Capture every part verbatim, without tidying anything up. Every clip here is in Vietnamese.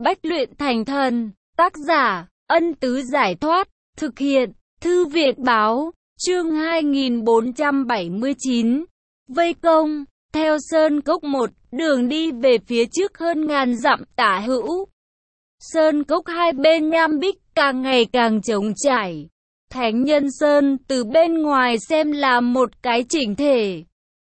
Bách luyện thành thần. Tác giả, Ân Tứ Giải Thoát. Thực hiện, Thư viện Báo. Chương hai nghìn bốn trăm bảy mươi chín. Vây công. Theo Sơn Cốc một, đường đi về phía trước hơn ngàn dặm tả hữu. Sơn Cốc hai bên nham bích càng ngày càng trống trải. Thánh Nhân Sơn từ bên ngoài xem là một cái chỉnh thể.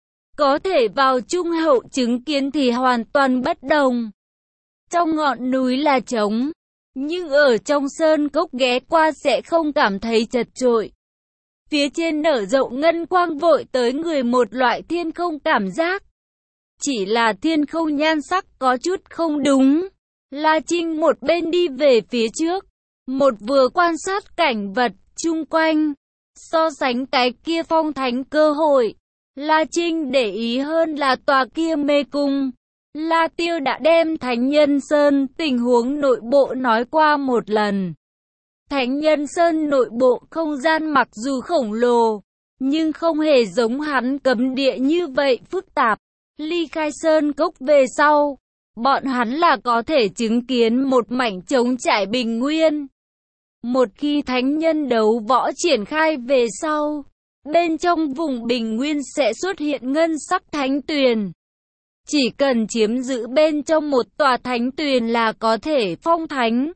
Có thể vào trung hậu chứng kiến thì hoàn toàn bất đồng. Trong ngọn núi là trống, nhưng ở trong Sơn Cốc ghé qua sẽ không cảm thấy chật chội. Phía trên nở rộng ngân quang vội tới người một loại thiên không cảm giác. Chỉ là thiên không nhan sắc có chút không đúng. La Trinh một bên đi về phía trước, một vừa quan sát cảnh vật chung quanh. So sánh cái kia phong thánh cơ hội, La Trinh để ý hơn là tòa kia mê cung. La Tiêu đã đem Thánh Nhân Sơn tình huống nội bộ nói qua một lần. Thánh Nhân Sơn nội bộ không gian mặc dù khổng lồ, nhưng không hề giống hắn cấm địa như vậy phức tạp. Ly khai Sơn Cốc về sau, bọn hắn là có thể chứng kiến một mảnh trống trải bình nguyên. Một khi thánh nhân đấu võ triển khai về sau, bên trong vùng bình nguyên sẽ xuất hiện ngân sắc thánh tuyền. Chỉ cần chiếm giữ bên trong một tòa thánh tuyền là có thể phong thánh.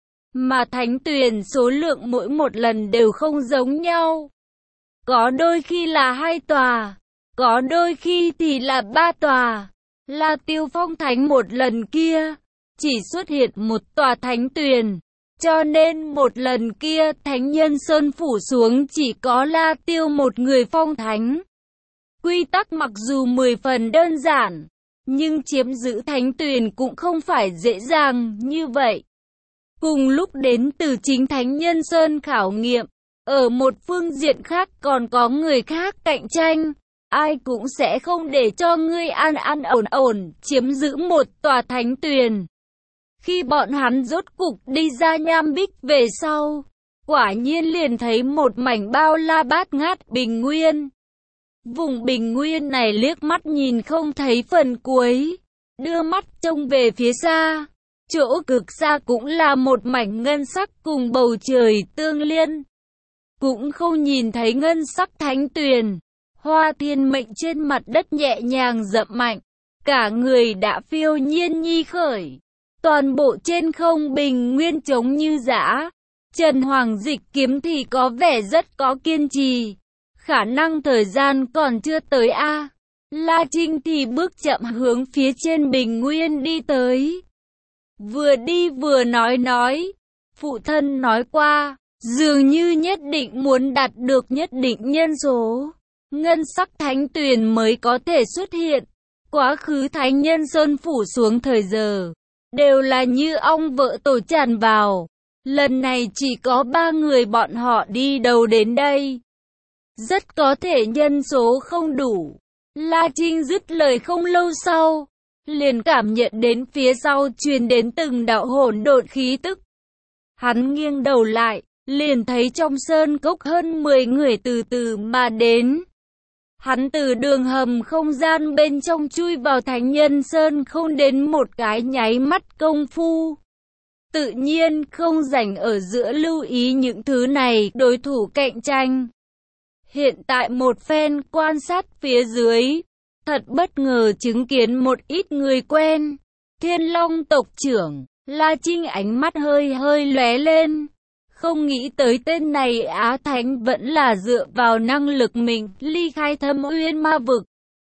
Mà thánh tuyền số lượng mỗi một lần đều không giống nhau. Có đôi khi là hai tòa, có đôi khi thì là ba tòa. La Tiêu phong thánh một lần kia, chỉ xuất hiện một tòa thánh tuyền. Cho nên một lần kia Thánh Nhân Sơn phủ xuống chỉ có La Tiêu một người phong thánh. Quy tắc mặc dù mười phần đơn giản, nhưng chiếm giữ thánh tuyền cũng không phải dễ dàng như vậy. Cùng lúc đến từ chính Thánh Nhân Sơn khảo nghiệm, ở một phương diện khác còn có người khác cạnh tranh. Ai cũng sẽ không để cho ngươi an an ổn ổn chiếm giữ một tòa thánh tuyền. Khi bọn hắn rốt cục đi ra nham bích về sau, quả nhiên liền thấy một mảnh bao la bát ngát bình nguyên. Vùng bình nguyên này liếc mắt nhìn không thấy phần cuối, đưa mắt trông về phía xa. Chỗ cực xa cũng là một mảnh ngân sắc cùng bầu trời tương liên. Cũng không nhìn thấy ngân sắc thánh tuyền. Hoa Thiên Mệnh trên mặt đất nhẹ nhàng dậm mạnh, cả người đã phiêu nhiên nhi khởi. Toàn bộ trên không bình nguyên trống như dã. Trần Hoàng Dịch kiếm thì có vẻ rất có kiên trì. Khả năng thời gian còn chưa tới a. À. La Trinh thì bước chậm hướng phía trên bình nguyên đi tới. Vừa đi vừa nói nói. Phụ thân nói qua, dường như nhất định muốn đạt được nhất định nhân số. Ngân sắc thánh tuyền mới có thể xuất hiện. Quá khứ Thánh Nhân Sơn phủ xuống thời giờ, đều là như ong vỡ tổ tràn vào. Lần này chỉ có ba người bọn họ đi đầu đến đây. Rất có thể nhân số không đủ. La Trinh dứt lời không lâu sau, liền cảm nhận đến phía sau truyền đến từng đạo hỗn độn khí tức. Hắn nghiêng đầu lại, liền thấy trong sơn cốc hơn mười người từ từ mà đến. Hắn từ đường hầm không gian bên trong chui vào Thánh Nhân Sơn không đến một cái nháy mắt công phu. Tự nhiên không rảnh ở giữa lưu ý những thứ này đối thủ cạnh tranh. Hiện tại một phen quan sát phía dưới, thật bất ngờ chứng kiến một ít người quen. Thiên Long tộc trưởng, La Trinh ánh mắt hơi hơi lóe lên. Không nghĩ tới tên này Á Thánh vẫn là dựa vào năng lực mình ly khai Thâm Uyên ma vực.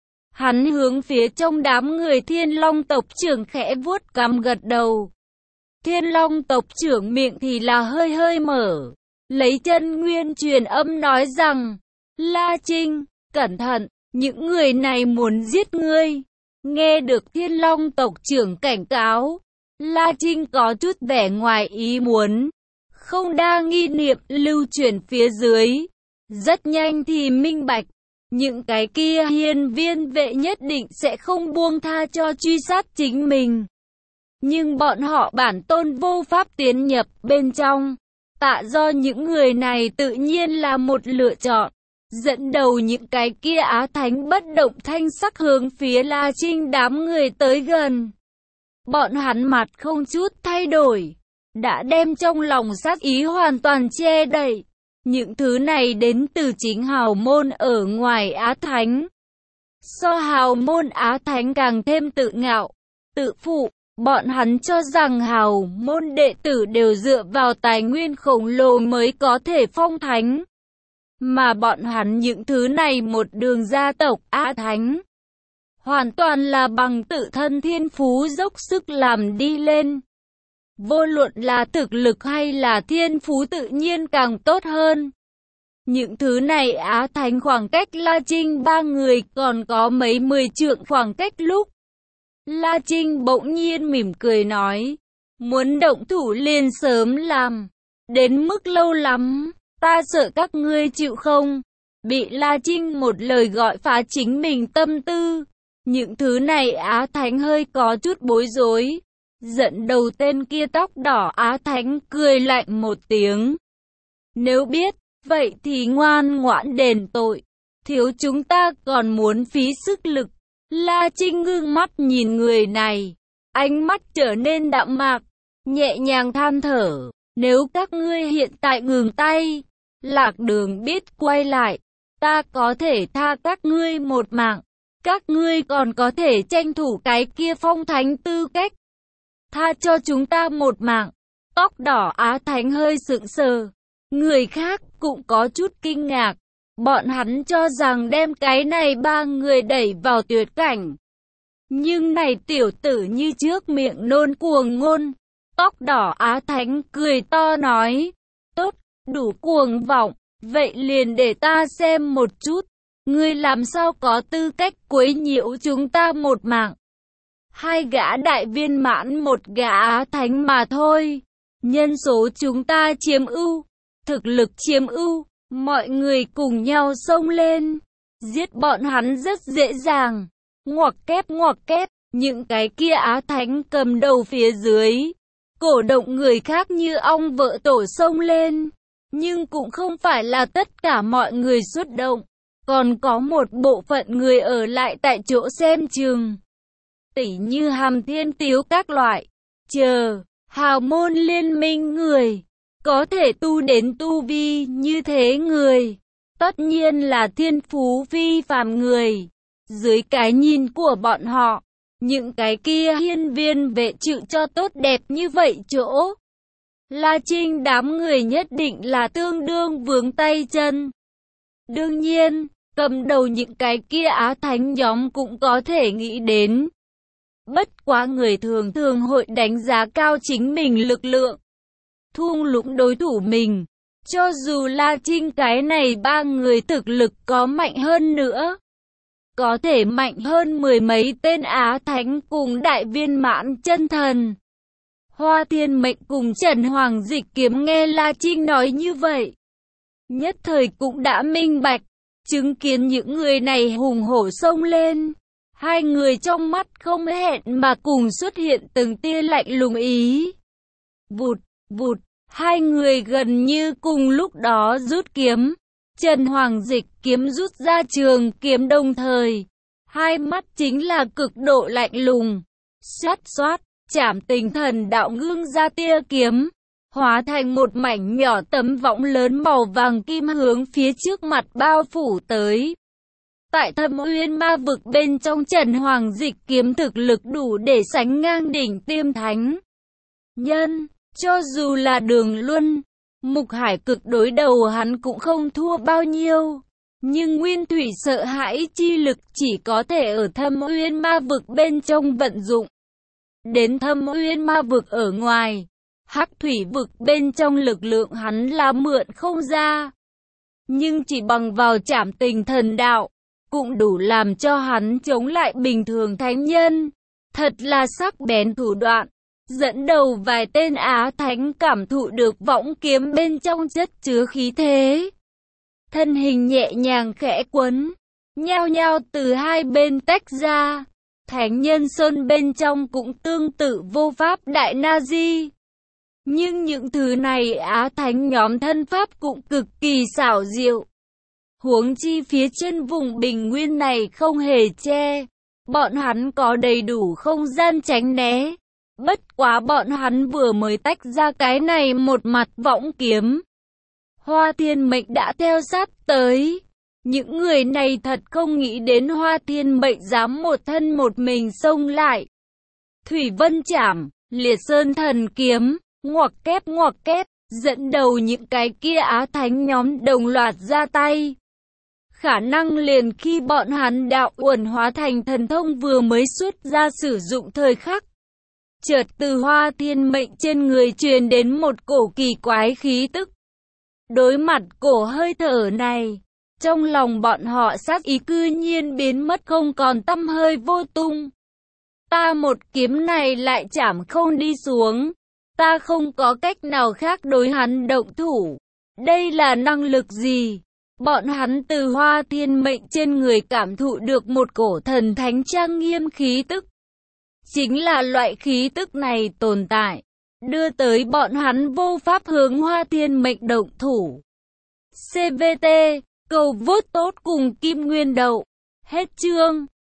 Hắn hướng phía trong đám người Thiên Long tộc trưởng khẽ vuốt cằm gật đầu. Thiên Long tộc trưởng miệng thì là hơi hơi mở, lấy chân nguyên truyền âm nói rằng, La Trinh, cẩn thận, những người này muốn giết ngươi. Nghe được Thiên Long tộc trưởng cảnh cáo, La Trinh có chút vẻ ngoài ý muốn. Không đa nghi niệm lưu chuyển phía dưới. Rất nhanh thì minh bạch. Những cái kia hiên viên vệ nhất định sẽ không buông tha cho truy sát chính mình. Nhưng bọn họ bản tôn vô pháp tiến nhập bên trong. Tạ do những người này tự nhiên là một lựa chọn. Dẫn đầu những cái kia Á Thánh bất động thanh sắc hướng phía La Trinh đám người tới gần. bọn hắn mặt không chút thay đổi, đã đem trong lòng sát ý hoàn toàn che đậy. Những thứ này đến từ chính hào môn ở ngoài Á Thánh. So hào môn Á Thánh càng thêm tự ngạo, tự phụ, bọn hắn cho rằng hào môn đệ tử đều dựa vào tài nguyên khổng lồ mới có thể phong thánh. Mà bọn hắn những thứ này một đường gia tộc Á Thánh, hoàn toàn là bằng tự thân thiên phú dốc sức làm đi lên. Vô luận là thực lực hay là thiên phú tự nhiên càng tốt hơn. Những thứ này Á Thánh khoảng cách La Trinh ba người còn có mấy mười trượng khoảng cách lúc. La Trinh bỗng nhiên mỉm cười nói, muốn động thủ liền sớm làm, đến mức lâu lắm, ta sợ các ngươi chịu không. Bị La Trinh một lời gọi phá chính mình tâm tư. Những thứ này Á Thánh hơi có chút bối rối. Giận đầu tên kia tóc đỏ Á Thánh cười lạnh một tiếng. Nếu biết, vậy thì ngoan ngoãn đền tội. Thiếu chúng ta còn muốn phí sức lực. La Trinh ngưng mắt nhìn người này. Ánh mắt trở nên đạm mạc, nhẹ nhàng than thở. Nếu các ngươi hiện tại ngừng tay, Lạc Đường biết quay lại, ta có thể tha các ngươi một mạng. Các ngươi còn có thể tranh thủ cái kia phong thánh tư cách. Tha cho chúng ta một mạng. Tóc đỏ Á Thánh hơi sững sờ. Người khác cũng có chút kinh ngạc. Bọn hắn cho rằng đem cái này ba người đẩy vào tuyệt cảnh. Nhưng này tiểu tử như trước miệng nôn cuồng ngôn. Tóc đỏ Á Thánh cười to nói. Tốt, đủ cuồng vọng. Vậy liền để ta xem một chút. Ngươi làm sao có tư cách quấy nhiễu chúng ta một mạng. Hai gã đại viên mãn một gã Á Thánh mà thôi. Nhân số chúng ta chiếm ưu, thực lực chiếm ưu, mọi người cùng nhau xông lên. Giết bọn hắn rất dễ dàng. Ngoặc kép ngoặc kép, những cái kia Á Thánh cầm đầu phía dưới. Cổ động người khác như ong vợ tổ xông lên. Nhưng cũng không phải là tất cả mọi người xuất động. Còn có một bộ phận người ở lại tại chỗ xem chừng. Tỉ như Hàm Thiên Tiếu các loại. Chờ, hào môn liên minh người. Có thể tu đến tu vi như thế người. Tất nhiên là thiên phú phi phàm người. Dưới cái nhìn của bọn họ, những cái kia hiên viên vệ chịu cho tốt đẹp như vậy chỗ. La Trinh đám người nhất định là tương đương vướng tay chân. Đương nhiên, cầm đầu những cái kia Á Thánh nhóm cũng có thể nghĩ đến. Bất quá người thường thường hội đánh giá cao chính mình lực lượng. Thung lũng đối thủ mình. Cho dù La Trinh cái này ba người thực lực có mạnh hơn nữa. Có thể mạnh hơn mười mấy tên Á Thánh cùng đại viên mãn chân thần. Hoa Thiên Mệnh cùng Trần Hoàng Dịch Kiếm nghe La Trinh nói như vậy. Nhất thời cũng đã minh bạch. Chứng kiến những người này hùng hổ xông lên. Hai người trong mắt không hẹn mà cùng xuất hiện từng tia lạnh lùng ý. Vụt, vụt, hai người gần như cùng lúc đó rút kiếm. Trần Hoàng Dịch Kiếm rút ra trường kiếm đồng thời. Hai mắt chính là cực độ lạnh lùng. Xoát xoát, Trảm Tinh Thần Đạo ngưng ra tia kiếm. Hóa thành một mảnh nhỏ tấm võng lớn màu vàng kim hướng phía trước mặt bao phủ tới. Tại Thâm Uyên Ma vực bên trong Trần Hoàng Dịch Kiếm thực lực đủ để sánh ngang đỉnh tiêm thánh nhân. Cho dù là Đường Luân, Mục Hải Cực đối đầu hắn cũng không thua bao nhiêu. Nhưng Nguyên Thủy sợ hãi chi lực chỉ có thể ở Thâm Uyên Ma vực bên trong vận dụng. Đến Thâm Uyên Ma vực ở ngoài, Hắc Thủy vực bên trong lực lượng hắn là mượn không ra. Nhưng chỉ bằng vào Trảm Tinh Thần Đạo, cũng đủ làm cho hắn chống lại bình thường thánh nhân. Thật là sắc bén thủ đoạn. Dẫn đầu vài tên Á Thánh cảm thụ được võng kiếm bên trong chất chứa khí thế. Thân hình nhẹ nhàng khẽ quấn, nhao nhao từ hai bên tách ra. Thánh nhân sơn bên trong cũng tương tự vô pháp đại na di. Nhưng những thứ này Á Thánh nhóm thân pháp cũng cực kỳ xảo diệu. Huống chi phía trên vùng bình nguyên này không hề che. Bọn hắn có đầy đủ không gian tránh né. Bất quá bọn hắn vừa mới tách ra cái này một mặt võng kiếm. Hoa Thiên Mệnh đã theo sát tới. Những người này thật không nghĩ đến Hoa Thiên Mệnh dám một thân một mình xông lại. Thủy Vân Trảm, Liệt Sơn Thần Kiếm, ngoặc kép ngoặc kép, dẫn đầu những cái kia Á Thánh nhóm đồng loạt ra tay. Khả năng liền khi bọn hắn đạo uẩn hóa thành thần thông vừa mới xuất ra sử dụng thời khắc. Chợt từ Hoa Thiên Mệnh trên người truyền đến một cổ kỳ quái khí tức. Đối mặt cổ hơi thở này, trong lòng bọn họ sát ý cư nhiên biến mất không còn tăm hơi vô tung. Ta một kiếm này lại chảm không đi xuống, ta không có cách nào khác đối hắn động thủ. Đây là năng lực gì? Bọn hắn từ Hoa Thiên Mệnh trên người cảm thụ được một cổ thần thánh trang nghiêm khí tức. Chính là loại khí tức này tồn tại, đưa tới bọn hắn vô pháp hướng Hoa Thiên Mệnh động thủ. xê vê tê, cầu vote tốt cùng Kim Nguyên Đậu. Hết chương.